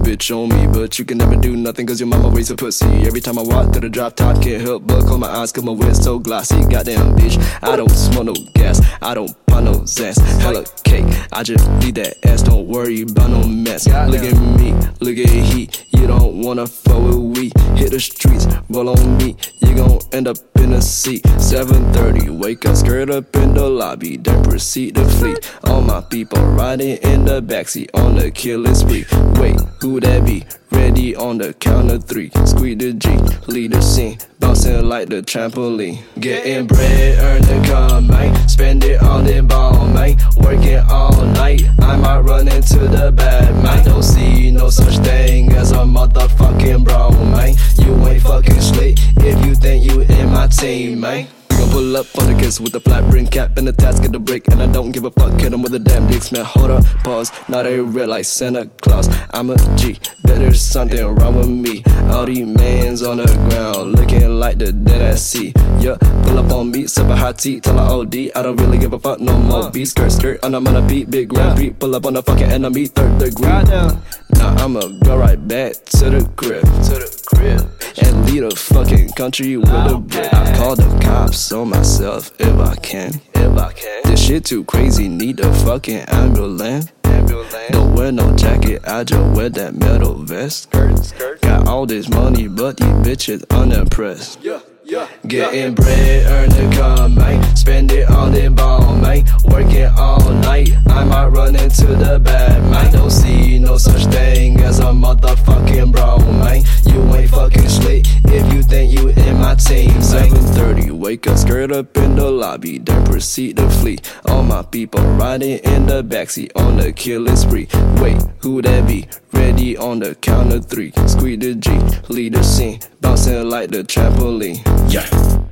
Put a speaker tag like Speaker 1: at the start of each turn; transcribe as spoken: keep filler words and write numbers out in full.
Speaker 1: bitch on me, but you can never do nothing cause your mama raised a pussy. Every time I walk through the drop top, can't help but close my eyes cause my wear's so glossy. Goddamn bitch, I don't smoke no gas, I don't pop no zest. Hella cake, I just leave that ass, don't worry about no mess. Look at me, look at heat, you don't wanna fuck with we. Hit the streets, roll on me, you gon' end up in a seat. Seven thirty, wake up, skirt up in the lobby, then proceed to flee. All my people riding in the backseat on the killing spree. Wait, who that be? Ready on the count of three. Squeeze the G, lead the scene, bouncing like the trampoline. Getting bread, earn the come, man. Spend it on the ball, man. Working all night, I might run into the bad, man. Don't see no such thing as a motherfucking bro, man. You ain't fucking slick if you think you in my team, man. Gon' pull up on the kiss with a flat brim cap and a task at the brick, and I don't give a fuck, hit him with a damn dick smell. Hold up, pause, not a real like Santa Claus. I'm a G, bet there's something wrong with me. All these mans on the ground, looking like the dead at sea. Yeah, pull up on me, sip a hot tea, tell her O D. I don't really give a fuck no more. Beat skirt, skirt, and I'm on a beat, big grand beat. Pull up on the fucking enemy, third degree. Now I'ma go right back to the crib, to the crib, and lead a fucking country with a brick. I call the cops on myself if I can, if I can. This shit too crazy, need a fucking ambulance. Don't wear no jacket, I just wear that metal vest. Got all this money, but these bitches unimpressed. Getting bread, earn the come, man. Spend it on the ball, man. Working all night, I might run into the bad, man. Don't see no such thing as a motherfucking bro, man. You ain't fucking slick if you think you in my team. Seven thirty, wake up, skirt up in the lobby, then proceed to flee. All my people riding in the backseat on the killing spree. Wait, who that be? Ready on the count of three. Squeeze the G, lead the scene, bouncing like the trampoline. Yeah.